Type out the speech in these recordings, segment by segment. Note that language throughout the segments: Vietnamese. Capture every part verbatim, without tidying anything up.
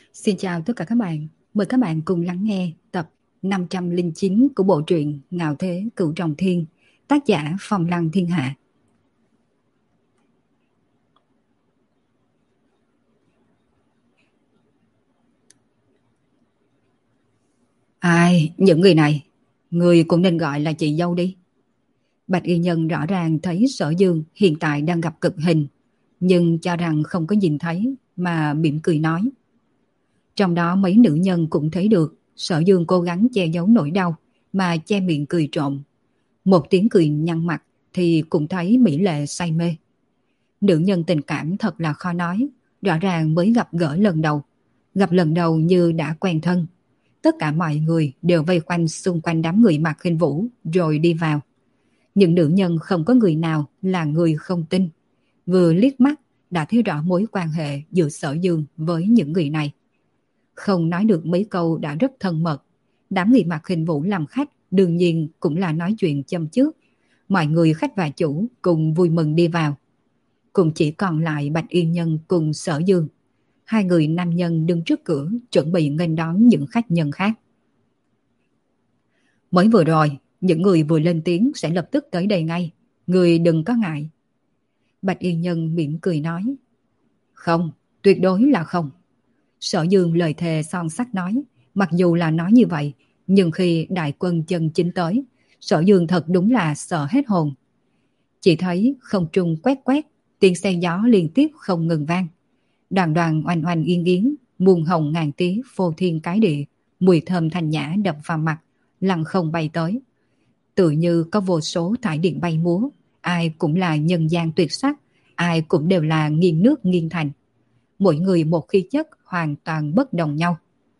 Xin chào tất cả các bạn. Mời các bạn cùng lắng nghe tập năm trăm lẻ chín của bộ truyện Ngạo Thế Cửu Trọng Thiên, tác giả Phong Lăng Thiên Hạ. Ai, những người này, người cũng nên gọi là chị dâu đi. Bạch Y Nhân rõ ràng thấy Sở Dương hiện tại đang gặp cực hình, nhưng cho rằng không có nhìn thấy mà mỉm cười nói. Trong đó mấy nữ nhân cũng thấy được Sở Dương cố gắng che giấu nỗi đau mà che miệng cười trộm. Một tiếng cười nhăn mặt thì cũng thấy mỹ lệ say mê. Nữ nhân tình cảm thật là khó nói, rõ ràng mới gặp gỡ lần đầu. Gặp lần đầu như đã quen thân. Tất cả mọi người đều vây quanh xung quanh đám người Mạc Khinh Vũ rồi đi vào. Những nữ nhân không có người nào là người không tin. Vừa liếc mắt đã thấy rõ mối quan hệ giữa Sở Dương với những người này. Không nói được mấy câu đã rất thân mật. Đám người Mạc Khinh Vũ làm khách đương nhiên cũng là nói chuyện châm chước. Mọi người khách và chủ cùng vui mừng đi vào. Cùng chỉ còn lại Bạch Y Nhân cùng Sở Dương. Hai người nam nhân đứng trước cửa chuẩn bị nghênh đón những khách nhân khác. Mới vừa rồi, những người vừa lên tiếng sẽ lập tức tới đây ngay. Người đừng có ngại. Bạch Y Nhân mỉm cười nói. Không, tuyệt đối là không. Sở Dương lời thề son sắt nói. Mặc dù là nói như vậy, nhưng khi đại quân chân chính tới, Sở Dương thật đúng là sợ hết hồn. Chỉ thấy không trung quét quét, tiếng xe gió liên tiếp không ngừng vang. Đoàn đoàn oanh oanh yên yến, muôn hồng ngàn tía phô thiên cái địa, mùi thơm thanh nhã đập vào mặt, lăng không bay tới. Tự như có vô số thải điện bay múa, ai cũng là nhân gian tuyệt sắc, ai cũng đều là nghiêng nước nghiêng thành. Mỗi người một khí chất hoàn toàn bất đồng nhau.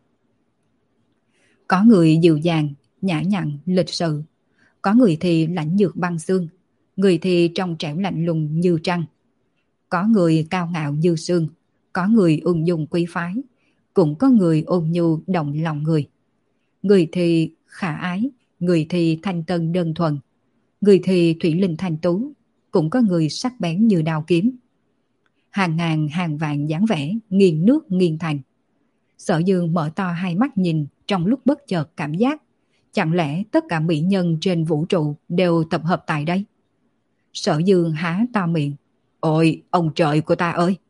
Có người dịu dàng, nhã nhặn, lịch sự. Có người thì lạnh nhược băng xương, người thì trong trẻo lạnh lùng như trăng. Có người cao ngạo như sương, có người ung dung quý phái, cũng có người ôn nhu động lòng người. Người thì khả ái, người thì thanh tân đơn thuần, người thì thủy linh thanh tú, cũng có người sắc bén như đao kiếm. Hàng ngàn hàng vạn dáng vẻ nghiêng nước nghiêng thành. Sở Dương mở to hai mắt nhìn, trong lúc bất chợt cảm giác chẳng lẽ tất cả mỹ nhân trên vũ trụ đều tập hợp tại đây? Sở Dương há to miệng. Ôi, ông trời của ta ơi!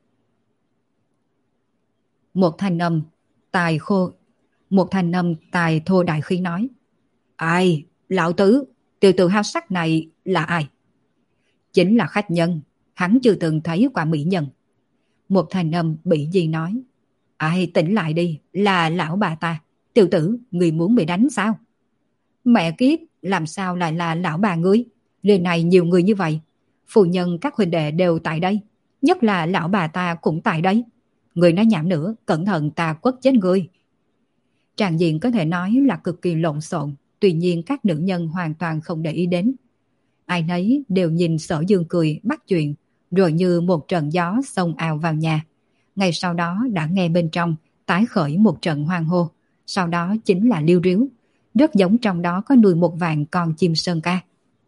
Một thanh âm tài khô, một thanh âm tài thô đại khí nói. Ai, lão tứ, tiểu tử háo sắc này là ai? Chính là khách nhân, hắn chưa từng thấy qua mỹ nhân. Một thanh âm bị gì nói. Ai, tỉnh lại đi, là lão bà ta. Tiểu tử, người muốn bị đánh sao? Mẹ kiếp, làm sao lại là lão bà ngươi? Lần này nhiều người như vậy. Phu nhân các huynh đệ đều tại đây. Nhất là lão bà ta cũng tại đây. Người nói nhảm nữa, cẩn thận ta quất chết ngươi. Tràng diện có thể nói là cực kỳ lộn xộn. Tuy nhiên các nữ nhân hoàn toàn không để ý đến. Ai nấy đều nhìn Sở Dương cười bắt chuyện. Rồi như một trận gió xông ào vào nhà. Ngay sau đó đã nghe bên trong tái khởi một trận hoang hô. Sau đó chính là liêu ríu. Rất giống trong đó có nuôi một vạn con chim sơn ca.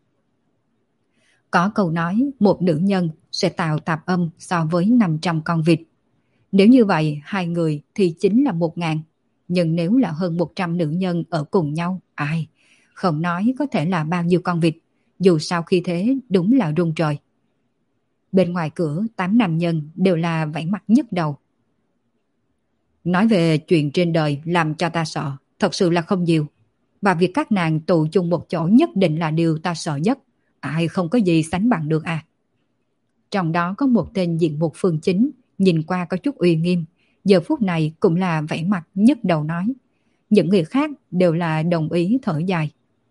Có câu nói một nữ nhân sẽ tạo tạp âm so với năm trăm con vịt. Nếu như vậy hai người thì chính là một ngàn. Nhưng nếu là hơn một trăm nữ nhân ở cùng nhau, ai? Không nói có thể là bao nhiêu con vịt. Dù sao khi thế đúng là rung trời. Bên ngoài cửa tám nam nhân đều là vẫy mặt nhức đầu. Nói về chuyện trên đời làm cho ta sợ, thật sự là không nhiều. Và việc các nàng tụ chung một chỗ nhất định là điều ta sợ nhất. Ai không có gì sánh bằng được à. Trong đó có một tên diện mục phương chính, nhìn qua có chút uy nghiêm. Giờ phút này cũng là vẫy mặt nhức đầu nói. Những người khác đều là đồng ý thở dài.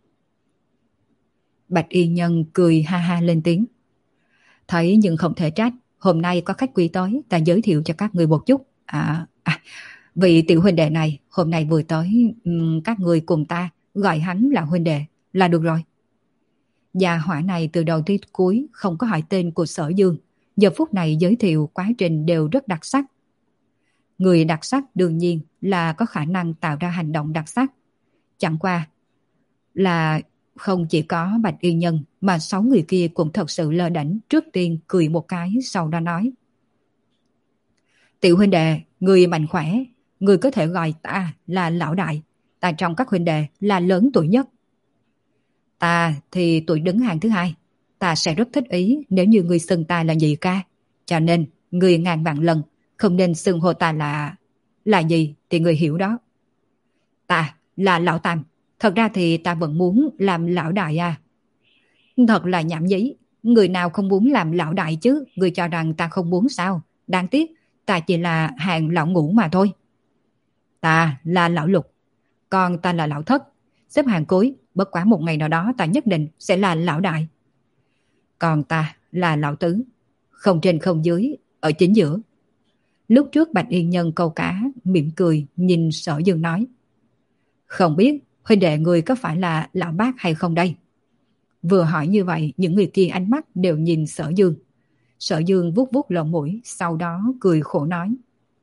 Bạch Y Nhân cười ha ha lên tiếng. Thấy nhưng không thể trách. Hôm nay có khách quý tới, ta giới thiệu cho các người một chút. À, à vị tiểu huynh đệ này hôm nay vừa tới, um, các người cùng ta gọi hắn là huynh đệ là được rồi. Gia hỏa này từ đầu tới cuối không có hỏi tên của Sở Dương. Giờ phút này giới thiệu quá trình đều rất đặc sắc. Người đặc sắc đương nhiên là có khả năng tạo ra hành động đặc sắc. Chẳng qua là không chỉ có Bạch Y Nhân mà sáu người kia cũng thật sự lơ đễnh. Trước tiên cười một cái, sau đó nói. Tiểu huynh đệ, người mạnh khỏe, người có thể gọi ta là lão đại, ta trong các huynh đệ là lớn tuổi nhất. Ta thì tuổi đứng hàng thứ hai, ta sẽ rất thích ý nếu như người xưng ta là nhị ca, cho nên người ngàn vạn lần không nên xưng hô ta là... là gì thì người hiểu đó. Ta là lão tam, thật ra thì ta vẫn muốn làm lão đại à. Thật là nhảm nhí, người nào không muốn làm lão đại chứ, người cho rằng ta không muốn sao, đáng tiếc, ta chỉ là hàng lão ngũ mà thôi. Ta là lão lục, còn ta là lão thất, xếp hàng cuối, bất quá một ngày nào đó ta nhất định sẽ là lão đại. Còn ta là lão tứ, không trên không dưới, ở chính giữa. Lúc trước Bạch Yên Nhân câu cá, mỉm cười nhìn Sở Dương nói. Không biết huynh đệ người có phải là lão bác hay không đây? Vừa hỏi như vậy, những người kia ánh mắt đều nhìn Sở Dương. Sở Dương vuốt vuốt lỗ mũi, sau đó cười khổ nói.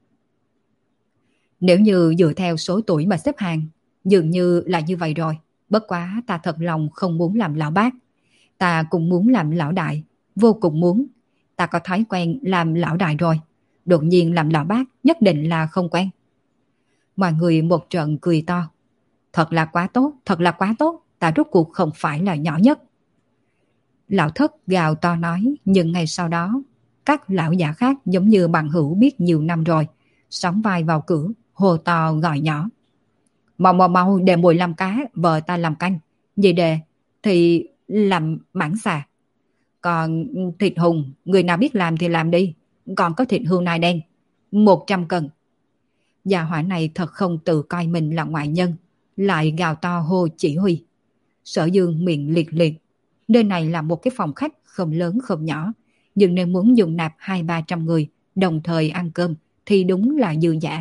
Nếu như dựa theo số tuổi mà xếp hàng, dường như là như vậy rồi. Bất quá ta thật lòng không muốn làm lão bác. Ta cũng muốn làm lão đại, vô cùng muốn. Ta có thói quen làm lão đại rồi. Đột nhiên làm lão bác nhất định là không quen. Mọi người một trận cười to. Thật là quá tốt, thật là quá tốt. Ta rốt cuộc không phải là nhỏ nhất. Lão thất gào to nói, nhưng ngay sau đó, các lão giả khác giống như bằng hữu biết nhiều năm rồi, sóng vai vào cửa, hồ to gọi nhỏ. Mau mau mau để mùi làm cá, vợ ta làm canh. Vậy đề thì làm mãng xà. Còn thịt hùng, người nào biết làm thì làm đi. Còn có thịt hươu nai đen, một trăm cân. Gia hỏa này thật không tự coi mình là ngoại nhân, lại gào to hô chỉ huy. Sở Dương miệng liệt liệt. Nơi này là một cái phòng khách không lớn không nhỏ, nhưng nếu muốn dùng nạp hai ba trăm người đồng thời ăn cơm thì đúng là dư dả.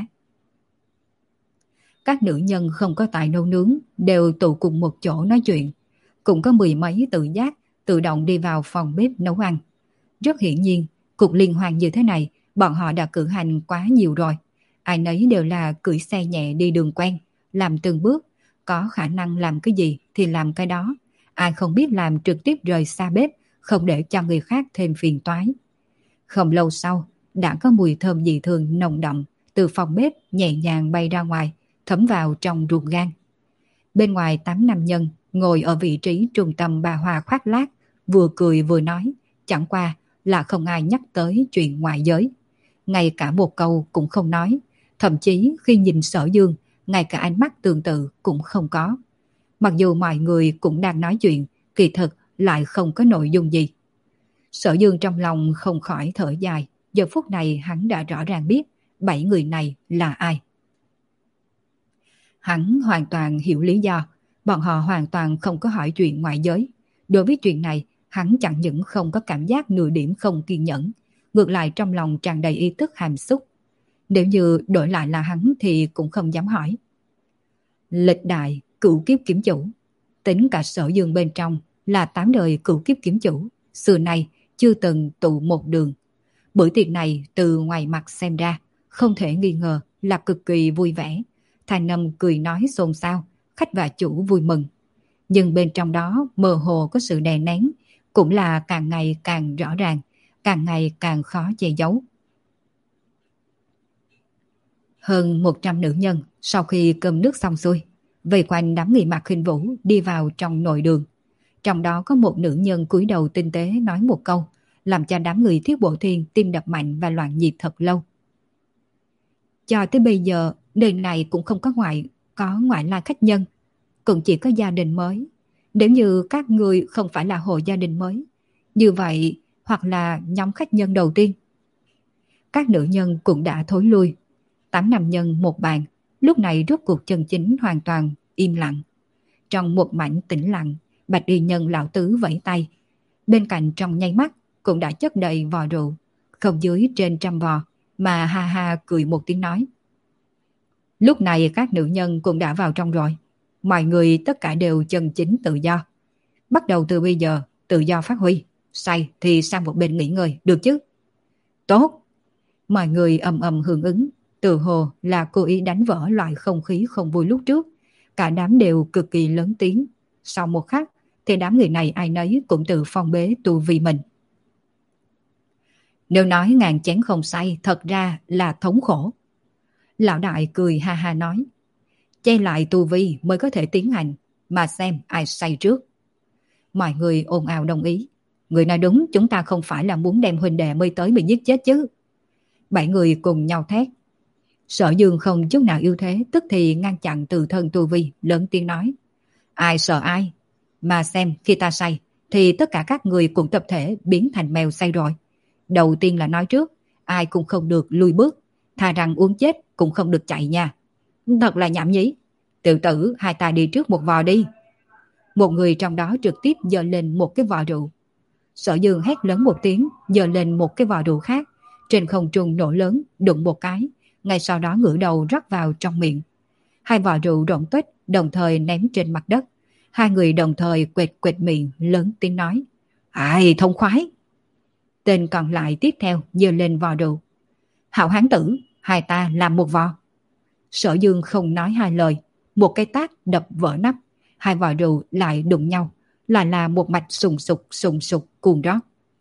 Các nữ nhân không có tài nấu nướng đều tụ cùng một chỗ nói chuyện. Cũng có mười mấy tự giác tự động đi vào phòng bếp nấu ăn. Rất hiển nhiên, cuộc liên hoan như thế này, bọn họ đã cử hành quá nhiều rồi. Ai nấy đều là cưỡi xe nhẹ đi đường quen, làm từng bước, có khả năng làm cái gì thì làm cái đó. Ai không biết làm trực tiếp rời xa bếp, không để cho người khác thêm phiền toái. Không lâu sau, đã có mùi thơm dị thường nồng đậm từ phòng bếp nhẹ nhàng bay ra ngoài, thấm vào trong ruột gan. Bên ngoài tám nam nhân ngồi ở vị trí trung tâm bà Hoa khoác lác, vừa cười vừa nói, chẳng qua là không ai nhắc tới chuyện ngoại giới. Ngay cả một câu cũng không nói, thậm chí khi nhìn Sở Dương, ngay cả ánh mắt tương tự cũng không có. Mặc dù mọi người cũng đang nói chuyện, kỳ thực lại không có nội dung gì. Sở Dương trong lòng không khỏi thở dài, giờ phút này hắn đã rõ ràng biết bảy người này là ai. Hắn hoàn toàn hiểu lý do, bọn họ hoàn toàn không có hỏi chuyện ngoại giới. Đối với chuyện này, hắn chẳng những không có cảm giác nửa điểm không kiên nhẫn, ngược lại trong lòng tràn đầy ý thức hàm xúc. Nếu như đổi lại là hắn thì cũng không dám hỏi. Lịch đại cửu kiếp kiếm chủ, tính cả Sở Dương bên trong là tám đời cửu kiếp kiếm chủ, xưa nay chưa từng tụ một đường. Bữa tiệc này từ ngoài mặt xem ra, không thể nghi ngờ là cực kỳ vui vẻ. Thanh âm cười nói xôn xao, khách và chủ vui mừng. Nhưng bên trong đó mơ hồ có sự đè nén, cũng là càng ngày càng rõ ràng, càng ngày càng khó che giấu. Hơn một trăm nữ nhân sau khi cơm nước xong xuôi, vây quanh đám người Mạc Khinh Vũ đi vào trong nội đường. Trong đó có một nữ nhân cúi đầu tinh tế nói một câu, làm cho đám người Thiết Bộ Thiên tim đập mạnh và loạn nhịp thật lâu. Cho tới bây giờ, nơi này cũng không có ngoại, có ngoại lai khách nhân, cũng chỉ có gia đình mới. Nếu như các người không phải là hộ gia đình mới, như vậy hoặc là nhóm khách nhân đầu tiên. Các nữ nhân cũng đã thối lui. Tám nam nhân một bàn, lúc này rốt cuộc chân chính hoàn toàn im lặng. Trong một mảnh tĩnh lặng, Bạch Y Nhân lão tứ vẫy tay. Bên cạnh trong nháy mắt cũng đã chất đầy vò rượu, không dưới trên trăm vò, mà ha ha cười một tiếng nói. Lúc này các nữ nhân cũng đã vào trong rồi. Mọi người tất cả đều chân chính tự do. Bắt đầu từ bây giờ, tự do phát huy. Say thì sang một bên nghỉ ngơi, được chứ? Tốt! Mọi người ầm ầm hưởng ứng. Từ hồ là cố ý đánh vỡ loại không khí không vui lúc trước. Cả đám đều cực kỳ lớn tiếng. Sau một khắc, thì đám người này ai nấy cũng tự phong bế tu vi mình. Nếu nói ngàn chén không say, thật ra là thống khổ. Lão đại cười ha ha nói. Che lại tu vi mới có thể tiến hành, mà xem ai say trước. Mọi người ồn ào đồng ý. Người nói đúng, chúng ta không phải là muốn đem huynh đệ mới tới bị giết chết chứ. Bảy người cùng nhau thét. Sở Dương không chút nào yếu thế, tức thì ngăn chặn từ thân tu vi, lớn tiếng nói. Ai sợ ai? Mà xem khi ta say, thì tất cả các người cũng tập thể biến thành mèo say rồi. Đầu tiên là nói trước, ai cũng không được lùi bước, thà rằng uống chết cũng không được chạy nha. Thật là nhảm nhí. Tiểu tử, hai ta đi trước một vò đi. Một người trong đó trực tiếp giơ lên một cái vò rượu. Sở Dương hét lớn một tiếng, giơ lên một cái vò rượu khác, trên không trung nổ lớn, đụng một cái, ngay sau đó ngửa đầu rót vào trong miệng. Hai vò rượu rỗng tuếch đồng thời ném trên mặt đất. Hai người đồng thời quệt quệt miệng, lớn tiếng nói. Ai thông khoái. Tên còn lại tiếp theo giơ lên vò rượu. Hảo hán tử, hai ta làm một vò. Sở Dương không nói hai lời, một cái tát đập vỡ nắp, hai vò rượu lại đụng nhau, lại là một mạch sùng sục sùng sục cuồng rót.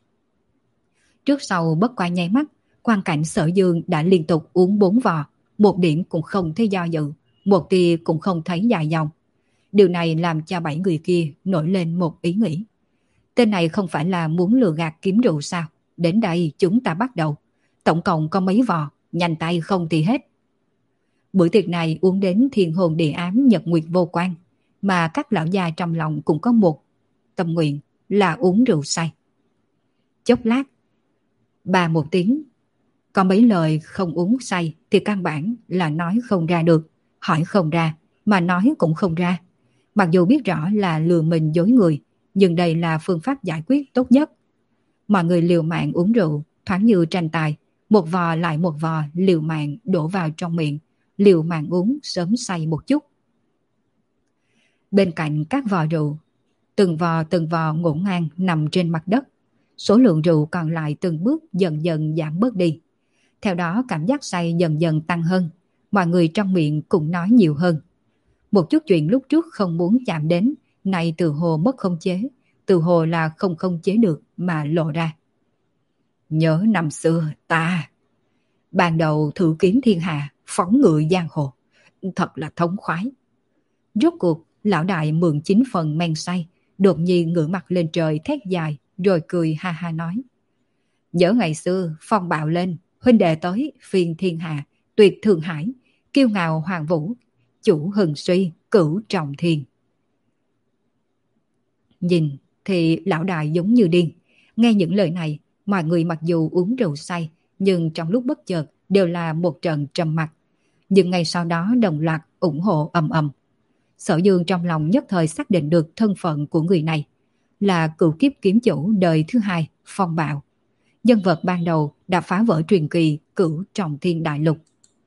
Trước sau bất qua nháy mắt, quang cảnh Sở Dương đã liên tục uống bốn vò, một điểm cũng không thấy do dự, một tia cũng không thấy dài dòng. Điều này làm cho bảy người kia nổi lên một ý nghĩ. Tên này không phải là muốn lừa gạt kiếm rượu sao? Đến đây chúng ta bắt đầu. Tổng cộng có mấy vò, nhanh tay không thì hết. Bữa tiệc này uống đến thiên hồn địa ám nhật nguyệt vô quan, mà các lão già trong lòng cũng có một tâm nguyện là uống rượu say. Chốc lát, bà một tiếng, có mấy lời không uống say thì căn bản là nói không ra được, hỏi không ra, mà nói cũng không ra. Mặc dù biết rõ là lừa mình dối người, nhưng đây là phương pháp giải quyết tốt nhất. Mọi người liều mạng uống rượu, thoáng như tranh tài, một vò lại một vò liều mạng đổ vào trong miệng, liều mạng uống sớm say một chút. Bên cạnh các vò rượu, từng vò từng vò ngổn ngang nằm trên mặt đất. Số lượng rượu còn lại từng bước dần dần giảm bớt đi. Theo đó cảm giác say dần dần tăng hơn, mọi người trong miệng cũng nói nhiều hơn. Một chút chuyện lúc trước không muốn chạm đến, nay từ hồ mất khống chế, từ hồ là không khống chế được mà lộ ra. Nhớ năm xưa ta, ban đầu thử kiếm thiên hạ, phóng ngựa giang hồ, thật là thống khoái. Rốt cuộc, lão đại mượn chín phần men say, đột nhiên ngửa mặt lên trời thét dài, rồi cười ha ha nói. Nhớ ngày xưa, phong bạo lên, huynh đệ tới, phiên thiên hạ, tuyệt thượng hải, kiêu ngạo hoàng vũ, chủ hừng suy, cửu trọng thiên. Nhìn thì lão đại giống như điên. Nghe những lời này, mọi người mặc dù uống rượu say, nhưng trong lúc bất chợt đều là một trận trầm mặc. Nhưng ngày sau đó đồng loạt ủng hộ ầm ầm. Sở Dương trong lòng nhất thời xác định được thân phận của người này, là cựu kiếp kiếm chủ đời thứ hai, Phong Bạo. Nhân vật ban đầu đã phá vỡ truyền kỳ cửu trọng thiên đại lục.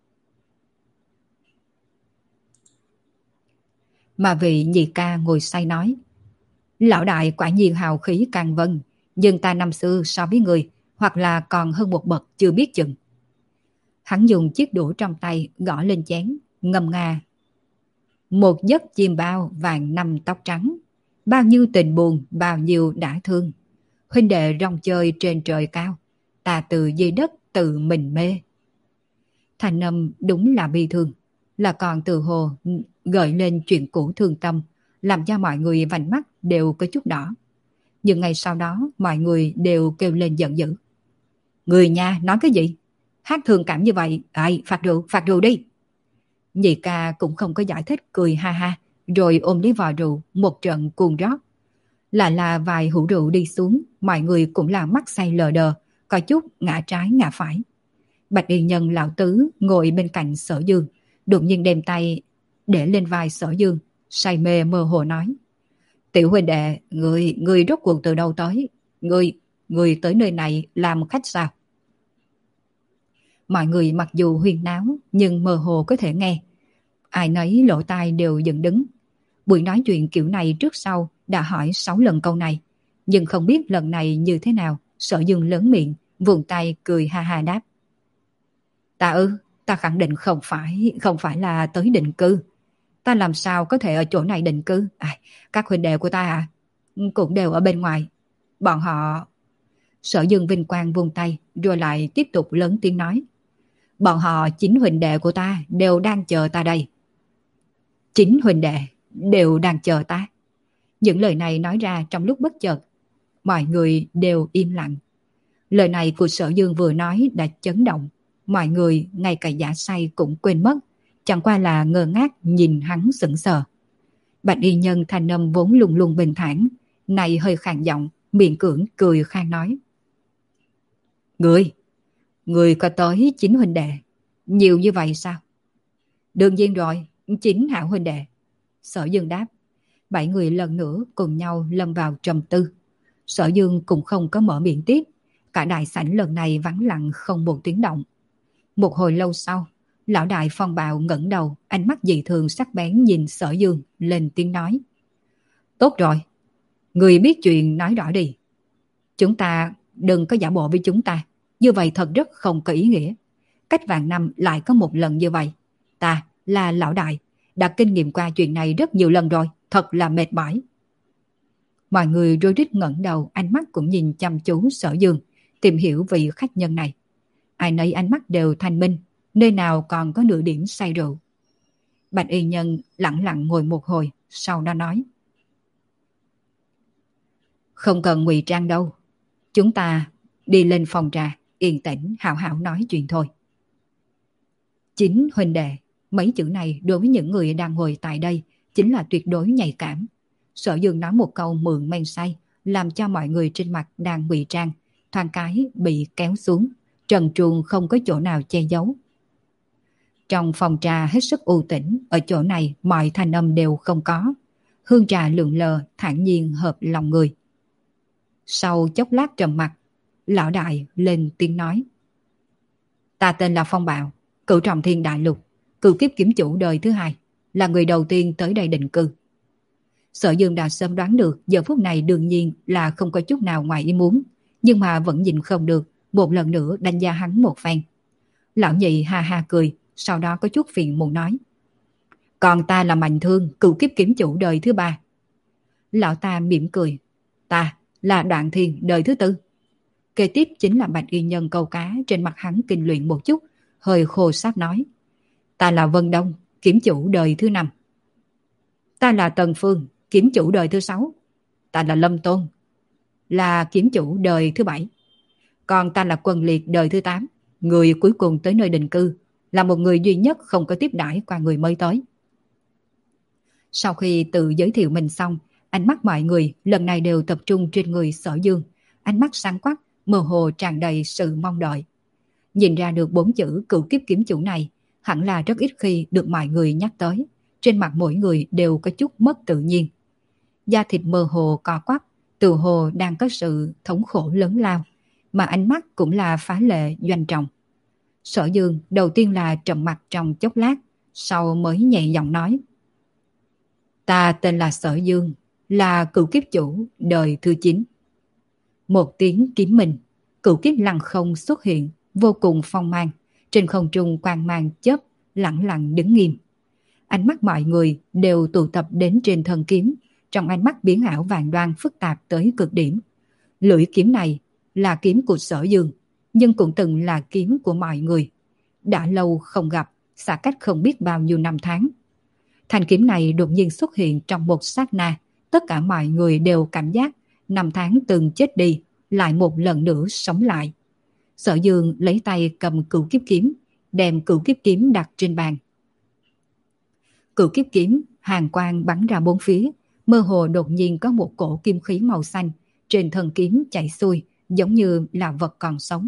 Mà vị nhị ca ngồi say nói, lão đại quả nhiên hào khí càng vân, nhưng ta năm xưa so với người, hoặc là còn hơn một bậc chưa biết chừng. Hắn dùng chiếc đũa trong tay gõ lên chén, ngâm nga. Một giấc chim bao vàng năm tóc trắng, bao nhiêu tình buồn, bao nhiêu đã thương. Huynh đệ rong chơi trên trời cao, ta từ dưới đất tự mình mê. Thành âm đúng là bi thương, là còn từ hồ gợi lên chuyện cũ thương tâm, làm cho mọi người vành mắt đều có chút đỏ. Nhưng ngày sau đó mọi người đều kêu lên giận dữ. Người nhà nói cái gì? Hát thương cảm như vậy, ai phạt rượu, phạt rượu đi. Nhị ca cũng không có giải thích, cười ha ha, rồi ôm lấy vò rượu một trận cuồng rót. Lại là vài hũ rượu đi xuống, mọi người cũng là mắt say lờ đờ, có chút ngã trái ngã phải. Bạch y nhân lão tứ ngồi bên cạnh Sở Dương, đột nhiên đem tay để lên vai Sở Dương, say mê mơ hồ nói. Tiểu huynh đệ, người, người rốt cuộc từ đâu tới? Người, người tới nơi này làm khách sao? Mọi người mặc dù huyên náo, nhưng mơ hồ có thể nghe. Ai nấy lỗ tai đều dựng đứng. Buổi nói chuyện kiểu này trước sau đã hỏi sáu lần câu này, nhưng không biết lần này như thế nào. Sở Dương lớn miệng, vùng tay cười ha ha đáp. Ta ư, ta khẳng định không phải, không phải là tới định cư. Ta làm sao có thể ở chỗ này định cư? À, các huynh đệ của ta à, cũng đều ở bên ngoài. Bọn họ... Sở Dương vinh quang vung tay, rồi lại tiếp tục lớn tiếng nói. Bọn họ chính huynh đệ của ta đều đang chờ ta đây. Chính huynh đệ đều đang chờ ta. Những lời này nói ra trong lúc bất chợt, mọi người đều im lặng. Lời này của Sở Dương vừa nói đã chấn động. Mọi người, ngay cả giả say cũng quên mất, chẳng qua là ngơ ngác nhìn hắn sững sờ. Bạch y nhân thanh âm vốn luôn luôn bình thản, này hơi khàn giọng, miệng cưỡng cười khang nói. Người, người có tới chín huynh đệ, nhiều như vậy sao? Đương nhiên rồi, chín hảo huynh đệ. Sở Dương đáp. Bảy người lần nữa cùng nhau lâm vào trầm tư. Sở Dương cũng không có mở miệng tiếp. Cả đại sảnh lần này vắng lặng không một tiếng động. Một hồi lâu sau, lão đại Phong Bạo ngẩng đầu, ánh mắt dị thường sắc bén nhìn Sở Dương, lên tiếng nói. Tốt rồi, người biết chuyện nói rõ đi. Chúng ta đừng có giả bộ với chúng ta, như vậy thật rất không có ý nghĩa. Cách vạn năm lại có một lần như vậy. Ta là lão đại, đã kinh nghiệm qua chuyện này rất nhiều lần rồi, thật là mệt mỏi. Mọi người rối rít ngẩng đầu, ánh mắt cũng nhìn chăm chú Sở Dương, tìm hiểu vị khách nhân này. Ai nấy ánh mắt đều thanh minh, nơi nào còn có nửa điểm say rượu. Bạch y nhân lặng lặng ngồi một hồi, sau đó nói. Không cần ngụy trang đâu, chúng ta đi lên phòng trà, yên tĩnh hào hào nói chuyện thôi. Chính huynh đệ, mấy chữ này đối với những người đang ngồi tại đây chính là tuyệt đối nhạy cảm. Sở Dương nói một câu mượn men say, làm cho mọi người trên mặt đang ngụy trang thoáng cái bị kéo xuống, trần truồng không có chỗ nào che giấu. Trong phòng trà hết sức u tĩnh, ở chỗ này mọi thanh âm đều không có. Hương trà lượn lờ, thản nhiên hợp lòng người. Sau chốc lát trầm mặc, lão đại lên tiếng nói. Ta tên là Phong Bạo, cửu trọng thiên đại lục, cửu kiếp kiếm chủ đời thứ hai, là người đầu tiên tới đây định cư. Sở Dương đã sớm đoán được giờ phút này đương nhiên là không có chút nào ngoài ý muốn, nhưng mà vẫn nhìn không được, một lần nữa đánh giá hắn một phen. Lão nhị ha ha cười, sau đó có chút phiền muộn nói. Còn ta là Mạnh Thương, cửu kiếp kiếm chủ đời thứ ba. Lão ta mỉm cười. Ta là Đoạn Thiên đời thứ tư. Kế tiếp chính là Bạch y nhân câu cá, trên mặt hắn kinh luyện một chút, hơi khô sát nói. Ta là Vân Đông, kiếm chủ đời thứ năm. Ta là Tần Phương, kiếm chủ đời thứ sáu. Ta là Lâm Tôn, là kiếm chủ đời thứ bảy. Còn ta là Quân Liệt đời thứ tám, người cuối cùng tới nơi định cư, là một người duy nhất không có tiếp đãi qua người mới tới. Sau khi tự giới thiệu mình xong, ánh mắt mọi người lần này đều tập trung trên người Sở Dương, ánh mắt sáng quắc, mơ hồ tràn đầy sự mong đợi. Nhìn ra được bốn chữ cửu kiếp kiếm chủ này, hẳn là rất ít khi được mọi người nhắc tới. Trên mặt mỗi người đều có chút mất tự nhiên. Da thịt mơ hồ co quắp, tự hồ đang có sự thống khổ lớn lao, mà ánh mắt cũng là phá lệ doanh trọng. Sở Dương đầu tiên là trầm mặt trong chốc lát, sau mới nhẹ giọng nói. Ta tên là Sở Dương, là cửu kiếp chủ đời thứ chín. Một tiếng kiếm mình, cửu kiếp lăng không xuất hiện, vô cùng phong mang, trên không trung quang mang chớp, lặng lặng đứng nghiêm. Ánh mắt mọi người đều tụ tập đến trên thân kiếm, trong ánh mắt biến ảo vàng đoan phức tạp tới cực điểm. Lưỡi kiếm này là kiếm của Sở Dương, nhưng cũng từng là kiếm của mọi người. Đã lâu không gặp, xa cách không biết bao nhiêu năm tháng. Thanh kiếm này đột nhiên xuất hiện trong một sát na, tất cả mọi người đều cảm giác năm tháng từng chết đi, lại một lần nữa sống lại. Sở Dương lấy tay cầm cửu kiếp kiếm, đem cửu kiếp kiếm đặt trên bàn. Cửu kiếp kiếm, hàn quang bắn ra bốn phía, mơ hồ đột nhiên có một cổ kim khí màu xanh trên thân kiếm chạy xuôi, giống như là vật còn sống.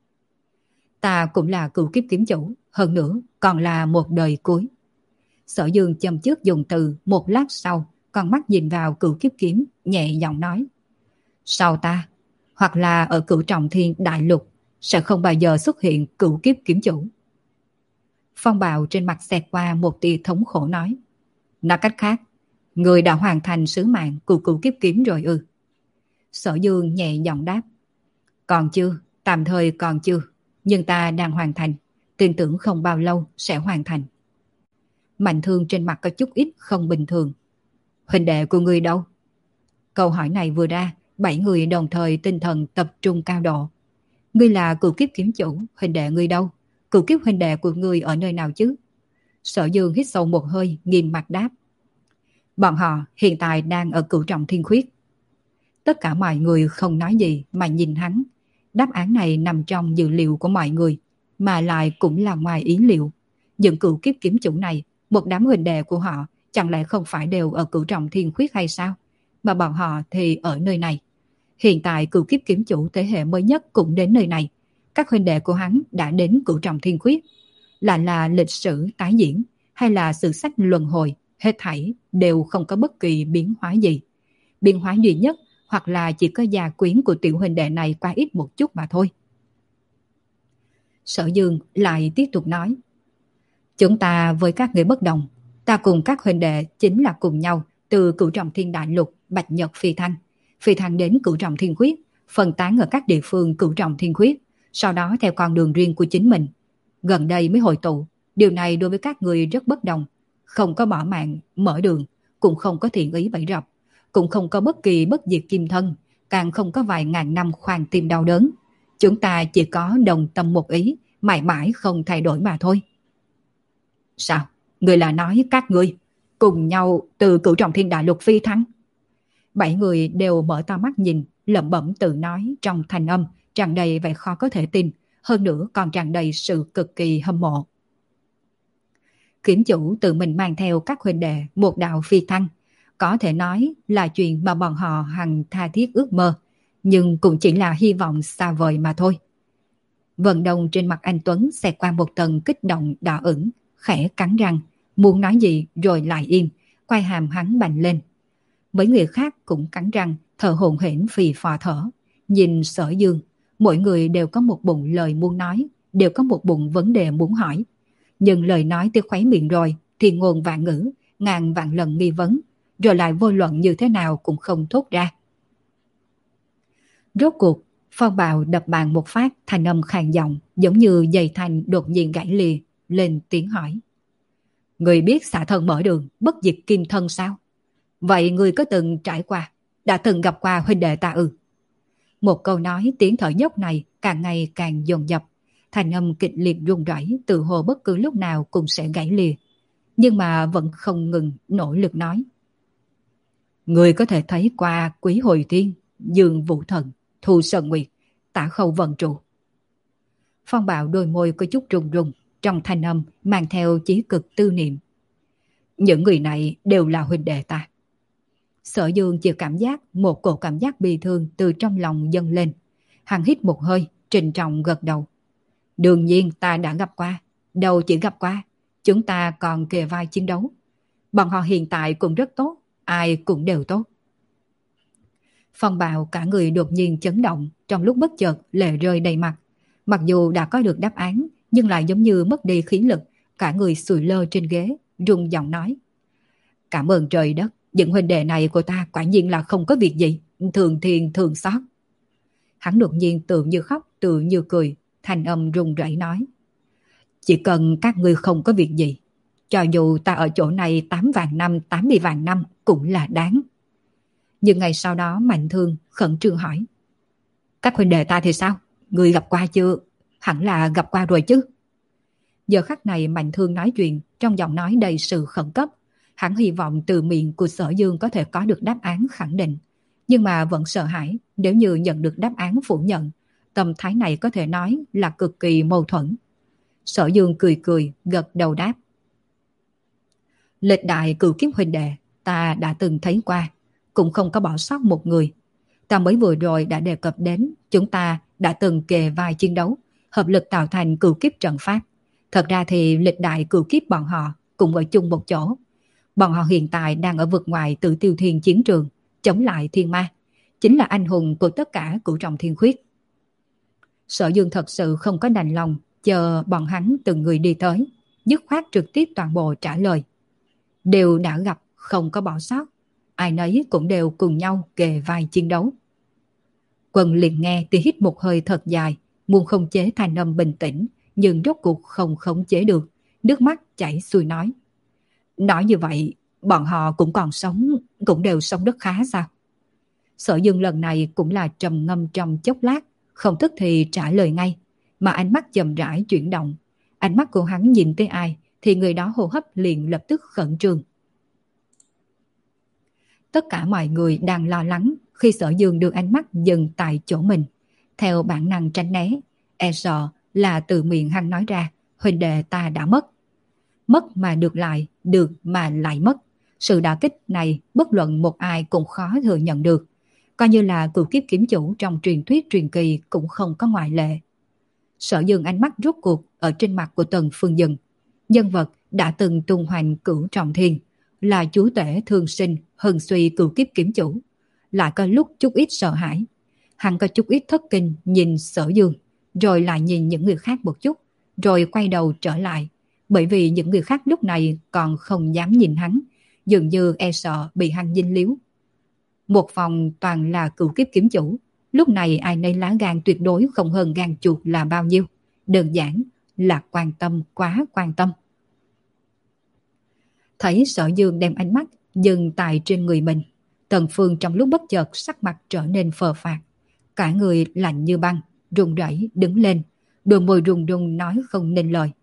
Ta cũng là cửu kiếp kiếm chủ, hơn nữa còn là một đời cuối. Sở Dương châm chước dùng từ, một lát sau, con mắt nhìn vào cửu kiếp kiếm, nhẹ giọng nói. Sau ta, hoặc là ở cửu trọng thiên đại lục, sẽ không bao giờ xuất hiện cửu kiếp kiếm chủ. Phong Bạo trên mặt xẹt qua một tia thống khổ nói. Nói cách khác, người đã hoàn thành sứ mạng của cửu kiếp kiếm rồi ư? Sở Dương nhẹ giọng đáp. Còn chưa, tạm thời còn chưa, nhưng ta đang hoàn thành, tin tưởng không bao lâu sẽ hoàn thành. Mạnh Thương trên mặt có chút ít không bình thường. Huynh đệ của ngươi đâu? Câu hỏi này vừa ra, bảy người đồng thời tinh thần tập trung cao độ. Ngươi là cửu kiếp kiếm chủ, huynh đệ ngươi đâu? cửu kiếp huynh đệ của ngươi ở nơi nào chứ? Sở Dương hít sâu một hơi, nghiêm mặt đáp. Bọn họ hiện tại đang ở Cửu Trọng Thiên Khuyết. Tất cả mọi người không nói gì mà nhìn hắn. Đáp án này nằm trong dự liệu của mọi người, mà lại cũng là ngoài ý liệu. Những cửu kiếp kiếm chủ này, một đám huynh đệ của họ, chẳng lẽ không phải đều ở Cửu Trọng Thiên Khuyết hay sao? Mà bọn họ thì ở nơi này. Hiện tại cửu kiếp kiếm chủ thế hệ mới nhất cũng đến nơi này. Các huynh đệ của hắn đã đến Cửu Trọng Thiên Khuyết. Là là lịch sử tái diễn hay là sử sách luân hồi, hết thảy đều không có bất kỳ biến hóa gì. Biến hóa duy nhất hoặc là chỉ có gia quyến của tiểu huynh đệ này quá ít một chút mà thôi. Sở Dương lại tiếp tục nói. Chúng ta với các người bất đồng. Ta cùng các huynh đệ chính là cùng nhau từ Cửu Trọng Thiên Đại Lục, Bạch Nhật Phi Thăng. Phi thăng đến Cửu Trọng Thiên Khuyết, phân tán ở các địa phương Cửu Trọng Thiên Khuyết, sau đó theo con đường riêng của chính mình. Gần đây mới hội tụ, điều này đối với các người rất bất đồng. Không có bỏ mạng, mở đường, cũng không có thiện ý bẫy rập, cũng không có bất kỳ bất diệt kim thân, càng không có vài ngàn năm khoan tim đau đớn. Chúng ta chỉ có đồng tâm một ý, mãi mãi không thay đổi mà thôi. Sao? Người là nói các ngươi cùng nhau từ Cửu Trọng Thiên Đại Lục phi thăng? Bảy người đều mở to mắt nhìn, lẩm bẩm tự nói trong thanh âm tràn đầy vẻ khó có thể tin, hơn nữa còn tràn đầy sự cực kỳ hâm mộ. Kiếm chủ tự mình mang theo các huynh đệ một đạo phi thăng, có thể nói là chuyện mà bọn họ hằng tha thiết ước mơ, nhưng cũng chỉ là hy vọng xa vời mà thôi. Vận động trên mặt anh Tuấn xẹt qua một tầng kích động đỏ ửng, khẽ cắn răng, muốn nói gì rồi lại im, quai hàm hắn bành lên. Mấy người khác cũng cắn răng, thở hổn hển phì phò thở. Nhìn Sở Dương, mỗi người đều có một bụng lời muốn nói, đều có một bụng vấn đề muốn hỏi. Nhưng lời nói tới khóe miệng rồi thì ngôn vạn ngữ, ngàn vạn lần nghi vấn, rồi lại vô luận như thế nào cũng không thốt ra. Rốt cuộc, Phong Bào đập bàn một phát, thanh âm khàn giọng, giống như dây thanh đột nhiên gãy lìa, lên tiếng hỏi. Người biết xả thân mở đường, bất diệt kim thân sao? Vậy người có từng trải qua, đã từng gặp qua huynh đệ ta ư? Một câu nói tiếng thở dốc này càng ngày càng dồn dập, thanh âm kịch liệt run rẩy, tự hồ bất cứ lúc nào cũng sẽ gãy lìa, nhưng mà vẫn không ngừng nỗ lực nói. Người có thể thấy qua Quý Hồi Thiên, Dương Vũ Thần, Thu Sơn Nguyệt, Tả Khâu Vân Trụ. Phong Bạo đôi môi có chút run run, trong thanh âm mang theo chí cực tư niệm. Những người này đều là huynh đệ ta. Sở Dương chỉ cảm giác một cổ cảm giác bi thương từ trong lòng dâng lên. Hắn hít một hơi, trịnh trọng gật đầu. Đương nhiên ta đã gặp qua, đâu chỉ gặp qua, chúng ta còn kề vai chiến đấu. Bọn họ hiện tại cũng rất tốt, ai cũng đều tốt. Phong Bạo cả người đột nhiên chấn động, trong lúc bất chợt lệ rơi đầy mặt. Mặc dù đã có được đáp án, nhưng lại giống như mất đi khí lực, cả người sùi lơ trên ghế, run giọng nói. Cảm ơn trời đất, những huynh đệ này của ta quả nhiên là không có việc gì, thường thiên thường xót. Hắn đột nhiên tự như khóc, tự như cười, thanh âm run rẩy nói. Chỉ cần các ngươi không có việc gì, cho dù ta ở chỗ này tám vạn năm, tám mươi vạn năm cũng là đáng. Nhưng ngày sau đó Mạnh Thương khẩn trương hỏi. Các huynh đệ ta thì sao? Người gặp qua chưa? Hẳn là gặp qua rồi chứ. Giờ khắc này Mạnh Thương nói chuyện trong giọng nói đầy sự khẩn cấp. Hắn hy vọng từ miệng của Sở Dương có thể có được đáp án khẳng định, nhưng mà vẫn sợ hãi nếu như nhận được đáp án phủ nhận. Tâm thái này có thể nói là cực kỳ mâu thuẫn. Sở Dương cười cười, gật đầu đáp. Lịch đại cửu kiếp huynh đệ ta đã từng thấy qua, cũng không có bỏ sót một người. Ta mới vừa rồi đã đề cập đến, chúng ta đã từng kề vai chiến đấu, hợp lực tạo thành cửu kiếp trận pháp. Thật ra thì lịch đại cửu kiếp bọn họ cũng ở chung một chỗ. Bọn họ hiện tại đang ở vực ngoài Tử Tiêu Thiên chiến trường, chống lại thiên ma, chính là anh hùng của tất cả Cửu Trọng Thiên Khuyết. Sở Dương thật sự không có đành lòng chờ bọn hắn từng người đi tới, dứt khoát trực tiếp toàn bộ trả lời. Đều đã gặp, không có bỏ sót, ai nấy cũng đều cùng nhau kề vai chiến đấu. Quân liền nghe thì hít một hơi thật dài, muốn khống chế thanh âm bình tĩnh, nhưng rốt cuộc không khống chế được, nước mắt chảy xuôi nói. Nói như vậy, bọn họ cũng còn sống, cũng đều sống rất khá sao? Sở Dương lần này cũng là trầm ngâm trong chốc lát, không tức thì trả lời ngay, mà ánh mắt chậm rãi chuyển động. Ánh mắt của hắn nhìn tới ai thì người đó hô hấp liền lập tức khẩn trương. Tất cả mọi người đang lo lắng khi Sở Dương đưa ánh mắt dừng tại chỗ mình. Theo bản năng tránh né, e sợ là từ miệng hắn nói ra, huynh đệ ta đã mất. Mất mà được lại, được mà lại mất. Sự đả kích này bất luận một ai cũng khó thừa nhận được. Coi như là cửu kiếp kiếm chủ trong truyền thuyết truyền kỳ cũng không có ngoại lệ. Sở Dương ánh mắt rốt cuộc ở trên mặt của Tần Phương dừng. Nhân vật đã từng tung hoành cửu trọng thiên, là chúa tể thương sinh hừng suy cửu kiếp kiếm chủ. Lại có lúc chút ít sợ hãi. Hắn có chút ít thất kinh nhìn Sở Dương, rồi lại nhìn những người khác một chút, rồi quay đầu trở lại. Bởi vì những người khác lúc này còn không dám nhìn hắn, dường như e sợ bị hắn dính líu. Một phòng toàn là cửu kiếp kiếm chủ, lúc này ai nấy lá gan tuyệt đối không hơn gan chuột là bao nhiêu. Đơn giản là quan tâm, quá quan tâm. Thấy Sở Dương đem ánh mắt dừng tại trên người mình, Tần Phương trong lúc bất chợt sắc mặt trở nên phờ phạc. Cả người lạnh như băng, run rẩy đứng lên, đôi môi run run nói không nên lời.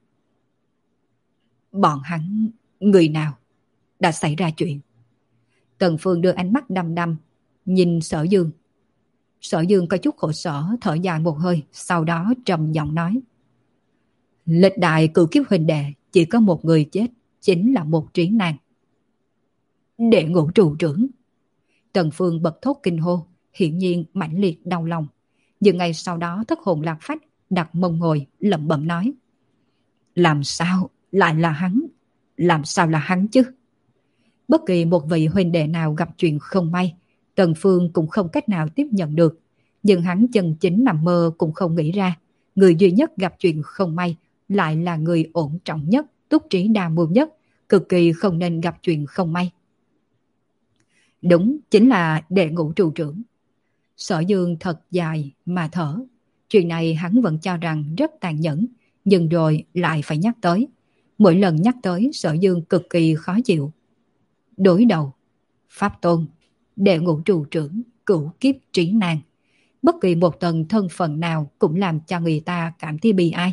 Bọn hắn, người nào đã xảy ra chuyện? Tần Phương đưa ánh mắt đăm đăm nhìn Sở Dương. Sở Dương có chút khổ sở thở dài một hơi, sau đó trầm giọng nói. Lịch đại cửu kiếp huynh đệ chỉ có một người chết, chính là một trí nàng. Đệ ngũ trụ trưởng. Tần Phương bật thốt kinh hô, hiển nhiên mãnh liệt đau lòng. Nhưng ngay sau đó thất hồn lạc phách đặt mông ngồi lẩm bẩm nói. Làm sao lại là hắn? Làm sao là hắn chứ? Bất kỳ một vị huynh đệ nào gặp chuyện không may, Tần Phương cũng không cách nào tiếp nhận được. Nhưng hắn chân chính nằm mơ cũng không nghĩ ra, người duy nhất gặp chuyện không may lại là người ổn trọng nhất, túc trí đa mưu nhất, cực kỳ không nên gặp chuyện không may. Đúng, chính là đệ ngũ trụ trưởng. Sở Dương thật dài mà thở. Chuyện này hắn vẫn cho rằng rất tàn nhẫn, nhưng rồi lại phải nhắc tới. Mỗi lần nhắc tới Sở Dương cực kỳ khó chịu. Đối đầu, Pháp Tôn, đệ ngũ trụ trưởng, cửu kiếp trí nan. Bất kỳ một tầng thân phận nào cũng làm cho người ta cảm thấy bi ai.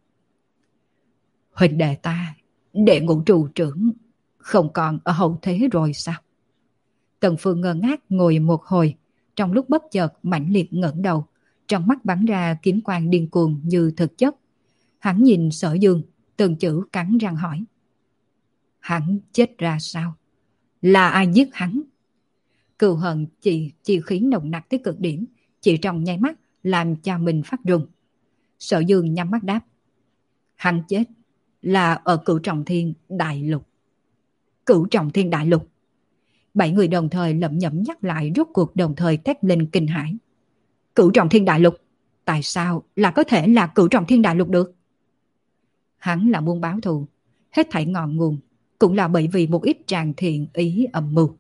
Huynh đệ ta, đệ ngũ trụ trưởng, không còn ở hậu thế rồi sao? Tần Phương ngơ ngác ngồi một hồi, trong lúc bất chợt mãnh liệt ngẩng đầu, trong mắt bắn ra kiếm quang điên cuồng như thực chất. Hắn nhìn Sở Dương, từng chữ cắn răng hỏi. Hắn chết ra sao? Là ai giết hắn? Cừu hận chỉ chi khí nồng nặc tới cực điểm, chỉ trong nháy mắt làm cho mình phát run. Sở Dương nhắm mắt đáp. Hắn chết là ở Cửu Trọng Thiên Đại Lục. Cửu Trọng Thiên Đại Lục. Bảy người đồng thời lẩm nhẩm nhắc lại, rốt cuộc đồng thời thét lên kinh hãi. Cửu Trọng Thiên Đại Lục? Tại sao là có thể là Cửu Trọng Thiên Đại Lục được? Hắn là muốn báo thù, hết thảy ngọn nguồn cũng là bởi vì một ít tràng thiện ý âm mưu.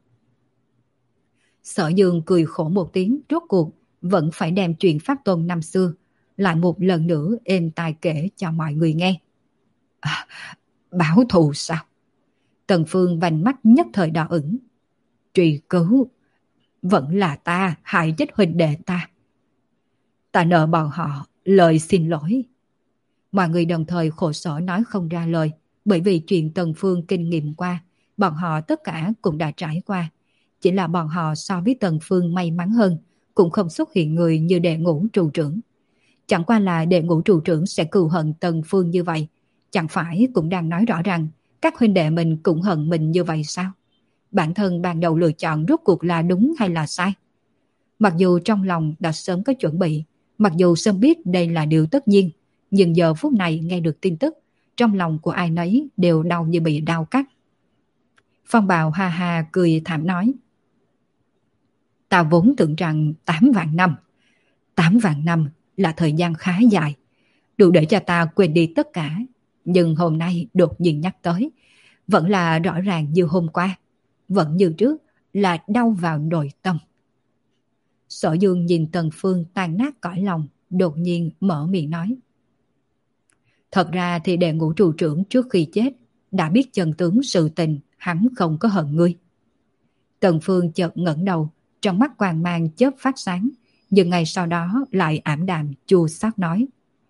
Sở Dương cười khổ một tiếng, rốt cuộc vẫn phải đem chuyện Pháp Tôn năm xưa lại một lần nữa êm tai kể cho mọi người nghe. À, báo thù sao? Tần Phương vành mắt nhất thời đỏ ửng. Truy cứu, vẫn là ta hại chết huynh đệ ta. Ta nợ bọn họ lời xin lỗi. Mọi người đồng thời khổ sở nói không ra lời, bởi vì chuyện Tần Phương kinh nghiệm qua, bọn họ tất cả cũng đã trải qua. Chỉ là bọn họ so với Tần Phương may mắn hơn, cũng không xuất hiện người như đệ ngũ trụ trưởng. Chẳng qua là đệ ngũ trụ trưởng sẽ cừu hận Tần Phương như vậy, chẳng phải cũng đang nói rõ rằng các huynh đệ mình cũng hận mình như vậy sao? Bản thân ban đầu lựa chọn rốt cuộc là đúng hay là sai? Mặc dù trong lòng đã sớm có chuẩn bị, mặc dù sớm biết đây là điều tất nhiên, nhưng giờ phút này nghe được tin tức, trong lòng của ai nấy đều đau như bị đau cắt. Phong Bào ha ha cười thảm nói. Ta vốn tưởng rằng tám vạn năm, tám vạn năm là thời gian khá dài, đủ để cho ta quên đi tất cả. Nhưng hôm nay đột nhiên nhắc tới, vẫn là rõ ràng như hôm qua, vẫn như trước là đau vào nội tâm. Sở Dương nhìn Tần Phương tan nát cõi lòng, đột nhiên mở miệng nói. Thật ra thì đệ ngũ trụ trưởng trước khi chết đã biết chân tướng sự tình, hắn không có hận ngươi. Tần Phương chợt ngẩng đầu, trong mắt quang mang chớp phát sáng, nhưng ngay sau đó lại ảm đạm chua xót nói.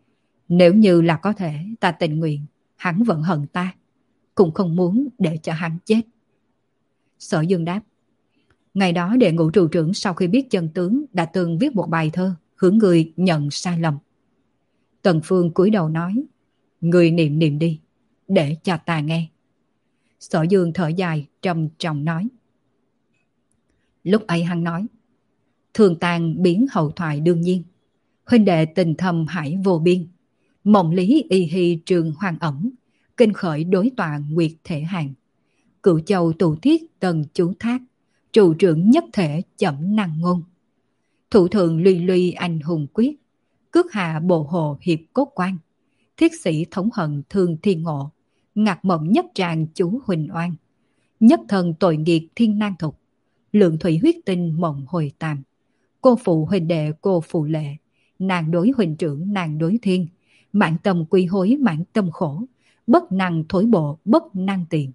Nếu như là có thể, ta tình nguyện, hắn vẫn hận ta, cũng không muốn để cho hắn chết. Sở Dương đáp. Ngày đó đệ ngũ trụ trưởng sau khi biết chân tướng đã từng viết một bài thơ hướng người nhận sai lầm. Tần Phương cúi đầu nói, người niệm niệm đi, để cho ta nghe. Sở Dương thở dài trầm trọng nói. Lúc ấy hắn nói, thường tàn biến hậu thoại đương nhiên, huynh đệ tình thầm hải vô biên, mộng lý y hy trường hoàng ẩm, kinh khởi đối tọa nguyệt thể hàng, cửu châu tụ thiết tần chú thác, trụ trưởng nhất thể chậm năng ngôn. Thủ thượng luy luy anh hùng quyết, cước hạ bộ hồ hiệp cốt quan, thiết sĩ thống hận thương thiên ngộ, ngạc mộng nhất tràng chú huỳnh oan, nhất thần tội nghiệt thiên nan thục, lượng thủy huyết tinh mộng hồi tàm, cô phụ huỳnh đệ cô phụ lệ, nàng đối huỳnh trưởng nàng đối thiên, mãn tâm quy hối mãn tâm khổ, bất năng thối bộ bất năng tiền.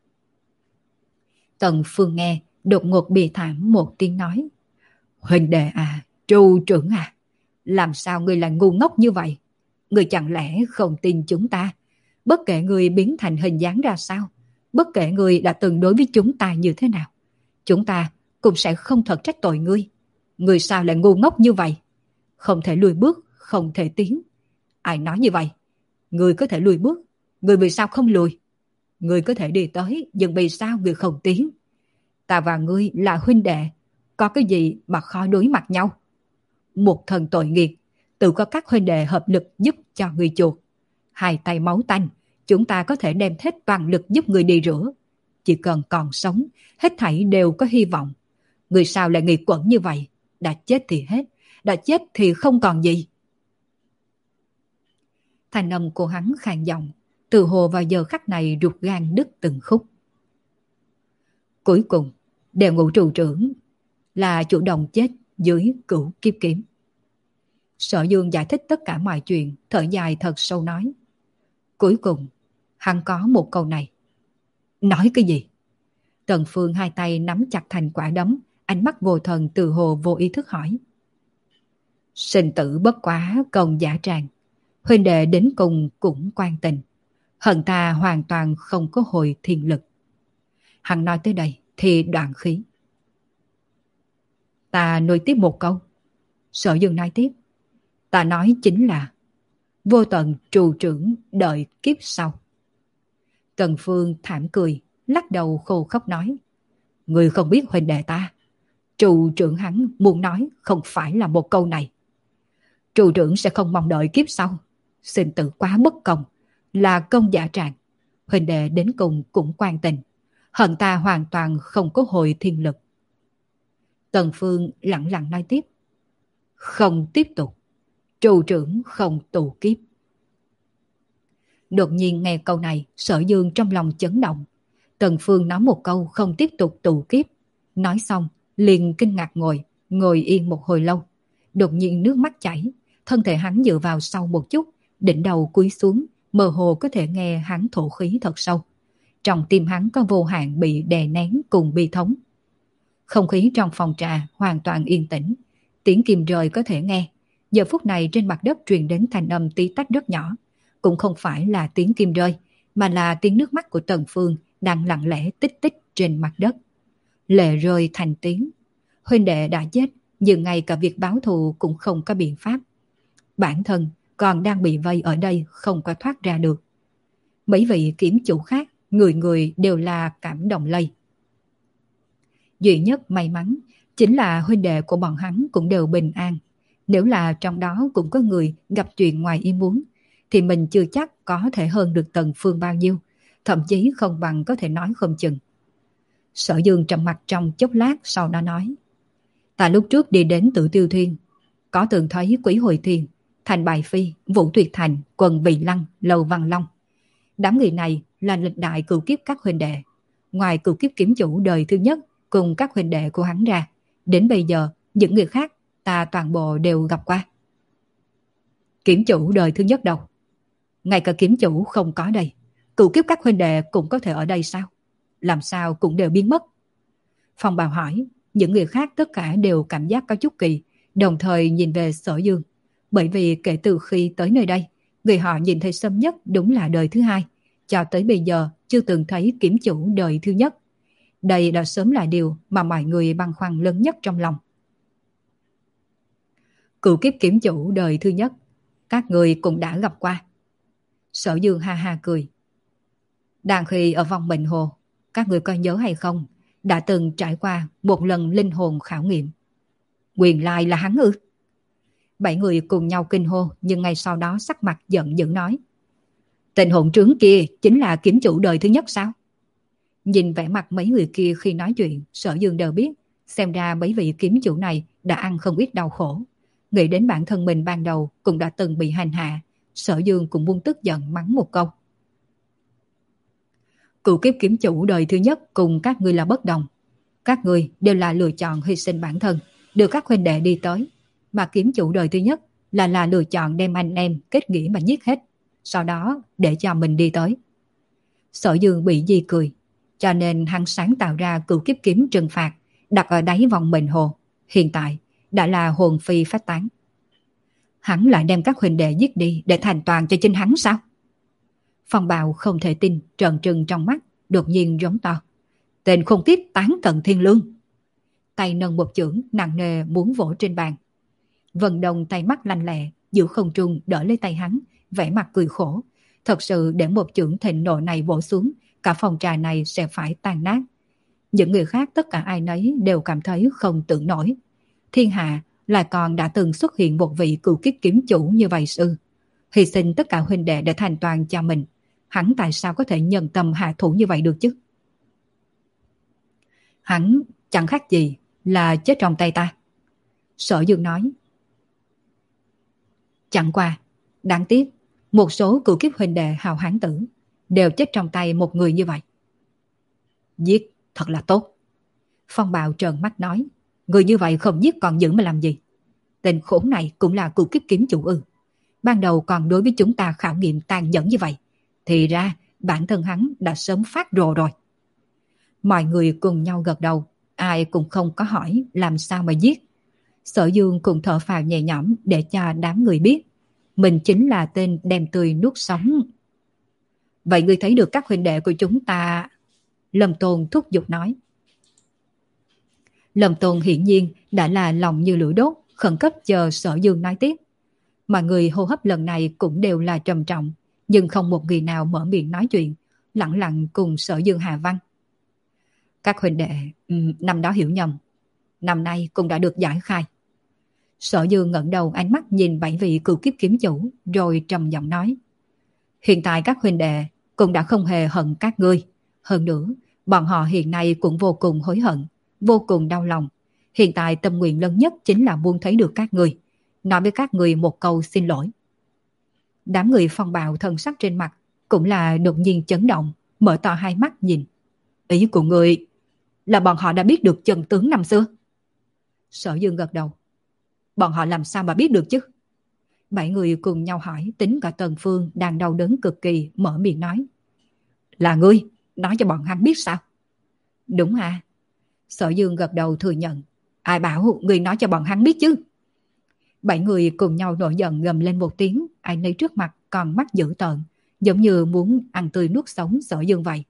Tần Phương nghe đột ngột bì thảm một tiếng nói, huỳnh đệ à, trụ trưởng à, làm sao ngươi lại ngu ngốc như vậy? Ngươi chẳng lẽ không tin chúng ta? Bất kể ngươi biến thành hình dáng ra sao, bất kể ngươi đã từng đối với chúng ta như thế nào, chúng ta cũng sẽ không thật trách tội ngươi. Ngươi sao lại ngu ngốc như vậy? Không thể lùi bước, không thể tiến. Ai nói như vậy? Ngươi có thể lùi bước, ngươi vì sao không lùi? Ngươi có thể đi tới, nhưng vì sao ngươi không tiến? Ta và ngươi là huynh đệ, có cái gì mà khó đối mặt nhau? Một thần tội nghiệp, tự có các huynh đệ hợp lực giúp cho ngươi chuộc. Hai tay máu tanh, chúng ta có thể đem hết toàn lực giúp ngươi đi rửa. Chỉ cần còn sống, hết thảy đều có hy vọng. Ngươi sao lại nghịch quẩn như vậy? Đã chết thì hết, đã chết thì không còn gì. Thanh âm của hắn khàn giọng, từ hồ vào giờ khắc này ruột gan đứt từng khúc. Cuối cùng, đệ ngũ trụ trưởng là chủ động chết dưới cửu kiếp kiếm. Sở Dương giải thích tất cả mọi chuyện, thở dài thật sâu nói. Cuối cùng, hắn có một câu này. Nói cái gì? Tần Phương hai tay nắm chặt thành quả đấm, ánh mắt vô thần từ hồ vô ý thức hỏi. Sinh tử bất quá công giả tràng, huynh đệ đến cùng cũng quan tình, hận ta hoàn toàn không có hồi thiên lực. Hắn nói tới đây thì đoạn khí. Ta nối tiếp một câu. Sở Dương nói tiếp. Ta nói chính là vô tận trụ trưởng đợi kiếp sau. Tần Phương thảm cười, lắc đầu khô khóc nói. Người không biết huynh đệ ta. Trụ trưởng hắn muốn nói không phải là một câu này. Trụ trưởng sẽ không mong đợi kiếp sau. Sinh tử quá bất công, là công giả trạng. Huynh đệ đến cùng cũng quan tình, hận ta hoàn toàn không có hồi thiên lực. Tần Phương lặng lặng nói tiếp. Không tiếp tục. Trụ trưởng không tù kiếp. Đột nhiên nghe câu này, Sở Dương trong lòng chấn động. Tần Phương nói một câu không tiếp tục tù kiếp. Nói xong, liền kinh ngạc ngồi, ngồi yên một hồi lâu. Đột nhiên nước mắt chảy, thân thể hắn dựa vào sau một chút, đỉnh đầu cúi xuống, mơ hồ có thể nghe hắn thổ khí thật sâu. Trong tim hắn có vô hạn bị đè nén cùng bi thống. Không khí trong phòng trà hoàn toàn yên tĩnh, tiếng kim rơi có thể nghe. Giờ phút này trên mặt đất truyền đến thanh âm tí tách rất nhỏ, cũng không phải là tiếng kim rơi, mà là tiếng nước mắt của Tần Phương đang lặng lẽ tích tích trên mặt đất. Lệ rơi thành tiếng. Huynh đệ đã chết, nhưng ngay cả việc báo thù cũng không có biện pháp. Bản thân còn đang bị vây ở đây không có thoát ra được. Mấy vị kiếm chủ khác, người người đều là cảm động lây. Duy nhất may mắn chính là huynh đệ của bọn hắn cũng đều bình an. Nếu là trong đó cũng có người gặp chuyện ngoài ý muốn, thì mình chưa chắc có thể hơn được Tần Phương bao nhiêu, thậm chí không bằng có thể nói không chừng. Sở Dương trầm mặt trong chốc lát, sau đó nói. Ta lúc trước đi đến Tử Tiêu Thiên, có từng thấy Quý Hồi Thiên, Thành Bài Phi, Vũ Tuyệt Thành, Quần Vị Lăng, Lầu Văn Long. Đám người này là lịch đại cửu kiếp các huynh đệ. Ngoài cửu kiếp kiếm chủ đời thứ nhất cùng các huynh đệ của hắn ra, đến bây giờ những người khác ta toàn bộ đều gặp qua. Kiếm chủ đời thứ nhất đâu? Ngay cả kiếm chủ không có đây, cửu kiếp các huynh đệ cũng có thể ở đây sao? Làm sao cũng đều biến mất? Phong Bào hỏi. Những người khác tất cả đều cảm giác có chút kỳ, đồng thời nhìn về Sở Dương. Bởi vì kể từ khi tới nơi đây, Người họ nhìn thấy sớm nhất đúng là đời thứ hai, cho tới bây giờ chưa từng thấy kiếm chủ đời thứ nhất. Đây đã sớm là điều mà mọi người băn khoăn lớn nhất trong lòng. Cựu kiếp kiếm chủ đời thứ nhất, các người cũng đã gặp qua. Sở Dương ha ha cười. Đang khi ở vòng Mệnh Hồ, các người có nhớ hay không, đã từng trải qua một lần linh hồn khảo nghiệm. Nguyên lai là hắn ư? Bảy người cùng nhau kinh hô, nhưng ngay sau đó sắc mặt giận dữ nói. Tên hỗn trướng kia chính là kiếm chủ đời thứ nhất sao? Nhìn vẻ mặt mấy người kia khi nói chuyện, Sở Dương đều biết, xem ra mấy vị kiếm chủ này đã ăn không ít đau khổ. Nghĩ đến bản thân mình ban đầu cũng đã từng bị hành hạ, Sở Dương cũng buông tức giận mắng một câu. Cựu kiếp kiếm chủ đời thứ nhất cùng các ngươi là bất đồng. Các ngươi đều là lựa chọn hy sinh bản thân, đưa các huynh đệ đi tới. Mà kiếm chủ đời thứ nhất là là lựa chọn đem anh em kết nghĩa mà giết hết, sau đó để cho mình đi tới. Sở Dương bị di cười, cho nên hắn sáng tạo ra cựu kiếp kiếm trừng phạt, đặt ở đáy vòng Mệnh Hồ. Hiện tại đã là hồn phi phách tán. Hắn lại đem các huynh đệ giết đi để thành toàn cho chính hắn sao? Phong Bào không thể tin, trợn trừng trong mắt, đột nhiên giống to. Tên khôn kiếp tán cận thiên lương. Tay nâng một chưởng nặng nề muốn vỗ trên bàn. Vân Đông tay mắt lanh lẹ, giữ không trung đỡ lấy tay hắn, vẻ mặt cười khổ. Thật sự để một chưởng thịnh nộ này vỗ xuống, cả phòng trà này sẽ phải tan nát. Những người khác tất cả ai nấy đều cảm thấy không tưởng nổi. Thiên hạ lại còn đã từng xuất hiện một vị cựu kiếp kiếm chủ như vậy sư. Hy sinh tất cả huynh đệ để thành toàn cho mình. Hắn tại sao có thể nhân tâm hạ thủ như vậy được chứ? Hắn chẳng khác gì là chết trong tay ta. Sở Dương nói. Chẳng qua, đáng tiếc, một số cựu kiếp huynh đệ hào hán tử đều chết trong tay một người như vậy. Giết thật là tốt. Phong Bào trợn mắt nói. Người như vậy không giết còn giữ mà làm gì? Tên khốn này cũng là cựu kiếp kiếm chủ ư? Ban đầu còn đối với chúng ta khảo nghiệm tàn nhẫn như vậy, thì ra bản thân hắn đã sớm phát rồ rồi. Mọi người cùng nhau gật đầu, ai cũng không có hỏi làm sao mà giết. Sở Dương cùng thở phào nhẹ nhõm để cho đám người biết mình chính là tên đem tươi nuốt sống. Vậy ngươi thấy được các huynh đệ của chúng ta? Lâm Tôn thúc giục nói. Lâm Tôn hiển nhiên đã là lòng như lửa đốt, khẩn cấp chờ Sở Dương nói tiếp. Mọi người hô hấp lần này cũng đều là trầm trọng, nhưng không một người nào mở miệng nói chuyện, lặng lặng cùng Sở Dương hạ văn. Các huynh đệ um, năm đó hiểu nhầm, năm nay cũng đã được giải khai. Sở Dương ngẩng đầu ánh mắt nhìn bảy vị cựu kiếp kiếm chủ, rồi trầm giọng nói. Hiện tại các huynh đệ cũng đã không hề hận các ngươi. Hơn nữa, bọn họ hiện nay cũng vô cùng hối hận, vô cùng đau lòng. Hiện tại tâm nguyện lớn nhất chính là muốn thấy được các ngươi, nói với các người một câu xin lỗi. Đám người Phong Bào thân sắc trên mặt cũng là đột nhiên chấn động, mở to hai mắt nhìn. Ý của người là bọn họ đã biết được chân tướng năm xưa? Sở Dương gật đầu. Bọn họ làm sao mà biết được chứ? Bảy người cùng nhau hỏi, tính cả Tần Phương đang đau đớn cực kỳ mở miệng nói. Là ngươi, nói cho bọn hắn biết sao? Đúng à? Sở Dương gật đầu thừa nhận. Ai bảo ngươi nói cho bọn hắn biết chứ? Bảy người cùng nhau nổi giận gầm lên một tiếng, ai nấy trước mặt còn mắt dữ tợn, giống như muốn ăn tươi nuốt sống Sở Dương vậy.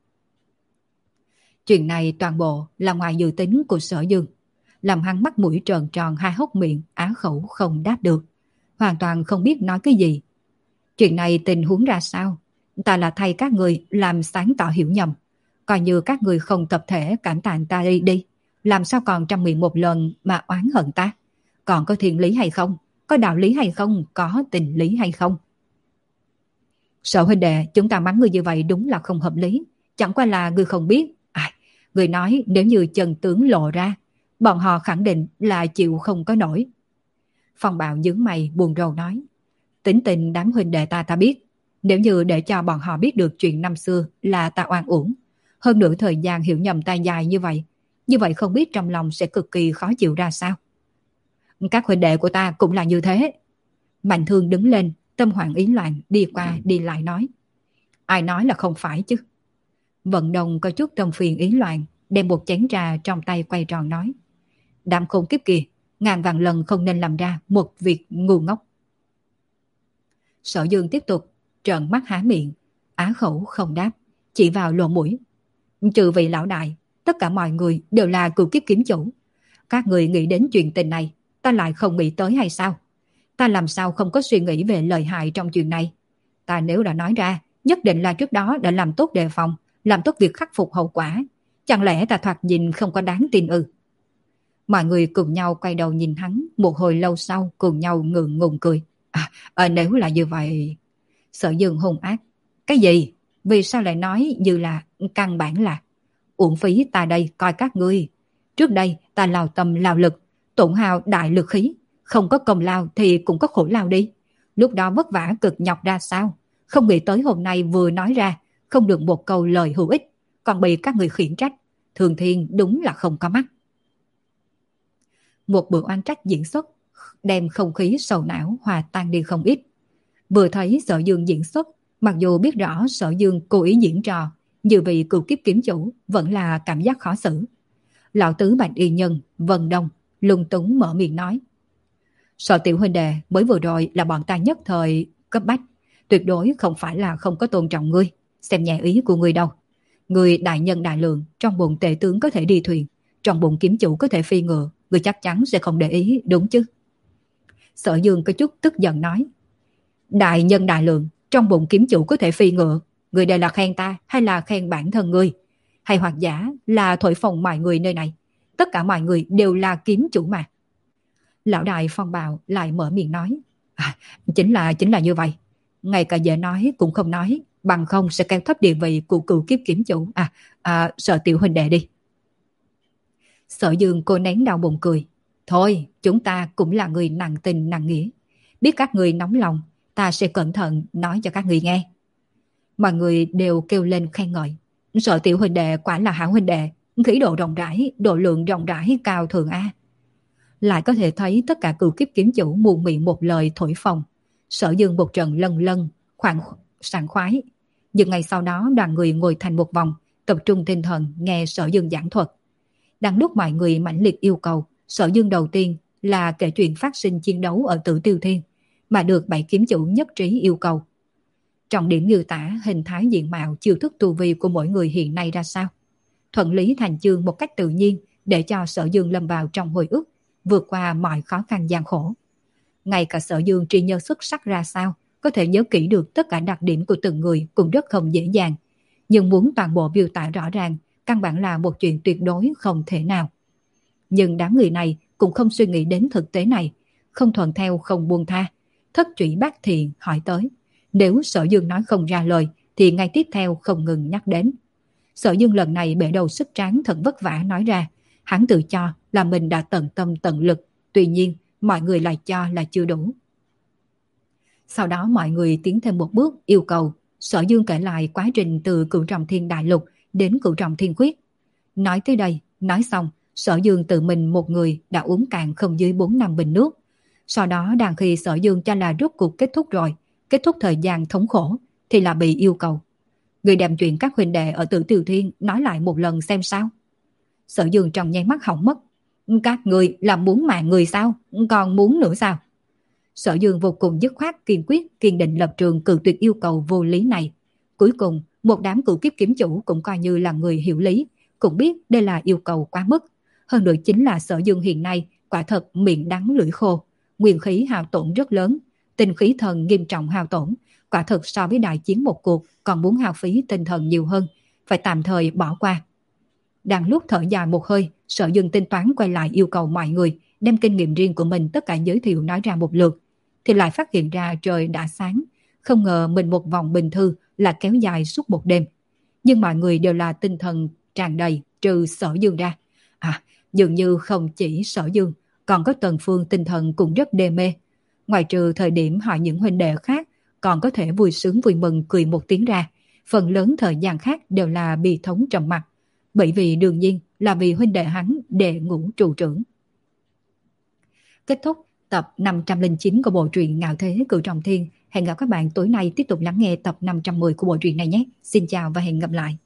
Chuyện này toàn bộ là ngoài dự tính của Sở Dương, làm hắn mắt mũi tròn tròn hai hốc miệng, á khẩu không đáp được, hoàn toàn không biết nói cái gì. Chuyện này tình huống ra sao? Ta là thay các người làm sáng tỏ hiểu nhầm, coi như các người không tập thể cảm tạ ta đi đi, làm sao còn trăm miệng một lần mà oán hận ta? Còn có thiên lý hay không? Có đạo lý hay không? Có tình lý hay không? Sở huynh đệ, chúng ta mắng người như vậy đúng là không hợp lý. Chẳng qua là người không biết. À, người nói nếu như chân tướng lộ ra, bọn họ khẳng định là chịu không có nổi. Phong Bạo nhướng mày buồn rầu nói. Tính tình đám huynh đệ ta ta biết. Nếu như để cho bọn họ biết được chuyện năm xưa là ta oan uổng, hơn nữa thời gian hiểu nhầm ta dài như vậy, như vậy không biết trong lòng sẽ cực kỳ khó chịu ra sao. Các huynh đệ của ta cũng là như thế. Mạnh Thương đứng lên, tâm hoảng ý loạn, đi qua đi lại nói. Ai nói là không phải chứ? Vận Đồng có chút tâm phiền ý loạn, đem một chén trà trong tay quay tròn nói. Đám khôn kiếp kìa, ngàn vạn lần không nên làm ra một việc ngu ngốc. Sở Dương tiếp tục trợn mắt há miệng, á khẩu không đáp, chỉ vào lỗ mũi. Trừ vị lão đại, tất cả mọi người đều là cựu kiếp kiếm chủ. Các người nghĩ đến chuyện tình này, ta lại không nghĩ tới hay sao? Ta làm sao không có suy nghĩ về lợi hại trong chuyện này? Ta nếu đã nói ra, nhất định là trước đó đã làm tốt đề phòng, làm tốt việc khắc phục hậu quả. Chẳng lẽ ta thoạt nhìn không có đáng tin ư? Mọi người cùng nhau quay đầu nhìn hắn, một hồi lâu sau cùng nhau ngượng ngùng cười. À, à nếu là như vậy... Sở Dương hung ác. Cái gì? Vì sao lại nói như là căn bản là uổng phí ta đây coi các ngươi. Trước đây ta lao tâm lao lực, tổn hao đại lực khí, không có công lao thì cũng có khổ lao đi. Lúc đó vất vả cực nhọc ra sao? Không nghĩ tới hôm nay vừa nói ra, không được một câu lời hữu ích, còn bị các người khiển trách. Thường Thiên đúng là không có mắt. Một bữa oan trách diễn xuất, đem không khí sầu não hòa tan đi không ít. Vừa thấy Sở Dương diễn xuất, mặc dù biết rõ Sở Dương cố ý diễn trò, như vị cựu kiếp kiếm chủ vẫn là cảm giác khó xử. Lão tứ Bạch Y Nhân, Vân Đông, lung túng mở miệng nói. Sở tiểu huynh đệ mới vừa rồi là bọn ta nhất thời cấp bách, tuyệt đối không phải là không có tôn trọng ngươi, xem nhẹ ý của ngươi đâu. Ngươi đại nhân đại lượng, trong bụng tể tướng có thể đi thuyền, trong bụng kiếm chủ có thể phi ngựa, ngươi chắc chắn sẽ không để ý, đúng chứ? Sở Dương có chút tức giận nói. Đại nhân đại lượng, trong bụng kiếm chủ có thể phi ngựa, người đây là khen ta hay là khen bản thân ngươi? Hay hoặc giả là thổi phồng mọi người nơi này? Tất cả mọi người đều là kiếm chủ mà. Lão đại Phong Bào lại mở miệng nói. À, chính là chính là như vậy. Ngay cả dễ nói cũng không nói, bằng không sẽ kéo thấp địa vị của cựu kiếp kiếm chủ. À, à Sở tiểu huynh đệ đi. Sở Dương cô nén đau bụng cười. Thôi, chúng ta cũng là người nặng tình nặng nghĩa. Biết các người nóng lòng, ta sẽ cẩn thận nói cho các người nghe. Mọi người đều kêu lên khen ngợi. Sở tiểu huynh đệ quả là hảo huynh đệ, khí độ rộng rãi, độ lượng rộng rãi cao thường a. Lại có thể thấy tất cả cựu kiếp kiếm chủ muôn miệng một lời thổi phồng. Sở Dương một trận lân lân, khoảng sảng khoái. Nhưng ngày sau đó đoàn người ngồi thành một vòng, tập trung tinh thần nghe Sở Dương giảng thuật. Đang lúc mọi người mãnh liệt yêu cầu, Sở Dương đầu tiên là kể chuyện phát sinh chiến đấu ở Tử Tiêu Thiên, mà được bảy kiếm chủ nhất trí yêu cầu. Trọng điểm miêu tả hình thái diện mạo chiêu thức tu vi của mỗi người hiện nay ra sao. Thuận lý thành chương một cách tự nhiên để cho Sở Dương lâm vào trong hồi ức, vượt qua mọi khó khăn gian khổ. Ngay cả Sở Dương tri nhớ xuất sắc ra sao, có thể nhớ kỹ được tất cả đặc điểm của từng người cũng rất không dễ dàng. Nhưng muốn toàn bộ miêu tả rõ ràng, căn bản là một chuyện tuyệt đối không thể nào. Nhưng đám người này cũng không suy nghĩ đến thực tế này, không thuận theo không buông tha. Thất Trụy Bát Thiện hỏi tới. Nếu Sở Dương nói không ra lời thì ngay tiếp theo không ngừng nhắc đến. Sở Dương lần này bể đầu sức tráng thật vất vả nói ra. Hắn tự cho là mình đã tận tâm tận lực, tuy nhiên mọi người lại cho là chưa đủ. Sau đó mọi người tiến thêm một bước yêu cầu Sở Dương kể lại quá trình từ Cửu Trọng Thiên Đại Lục đến Cửu Trọng Thiên Khuyết. Nói tới đây, nói xong, Sở Dương tự mình một người đã uống cạn không dưới bốn năm bình nước. Sau đó đang khi Sở Dương cho là rốt cuộc kết thúc rồi, kết thúc thời gian thống khổ, thì là bị yêu cầu. Người đem chuyện các huynh đệ ở Tử Tiêu Thiên nói lại một lần xem sao. Sở Dương trong nháy mắt hỏng mất. Các người là muốn mạng người sao? Còn muốn nữa sao? Sở Dương vô cùng dứt khoát kiên quyết kiên định lập trường cự tuyệt yêu cầu vô lý này. Cuối cùng, một đám cựu kiếp kiếm chủ cũng coi như là người hiểu lý, cũng biết đây là yêu cầu quá mức. Hơn nữa chính là Sở Dương hiện nay quả thật miệng đắng lưỡi khô, nguyên khí hao tổn rất lớn, tinh khí thần nghiêm trọng hao tổn, quả thật so với đại chiến một cuộc còn muốn hao phí tinh thần nhiều hơn, phải tạm thời bỏ qua. Đang lúc thở dài một hơi, Sở Dương tính toán quay lại yêu cầu mọi người đem kinh nghiệm riêng của mình tất cả giới thiệu nói ra một lượt, thì lại phát hiện ra trời đã sáng, không ngờ mình một vòng bình thư là kéo dài suốt một đêm. Nhưng mọi người đều là tinh thần tràn đầy trừ Sở Dương ra. À, dường như không chỉ Sở Dương, còn có Tần Phương tinh thần cũng rất đê mê. Ngoài trừ thời điểm hỏi những huynh đệ khác còn có thể vui sướng vui mừng cười một tiếng ra, phần lớn thời gian khác đều là bi thống trầm mặc. Bởi vì đương nhiên là vì huynh đệ hắn đệ ngũ trụ trưởng. Kết thúc tập năm trăm lẻ chín của bộ truyện Ngạo Thế Cửu Trọng Thiên. Hẹn gặp các bạn tối nay tiếp tục lắng nghe tập năm trăm mười của bộ truyện này nhé. Xin chào và hẹn gặp lại.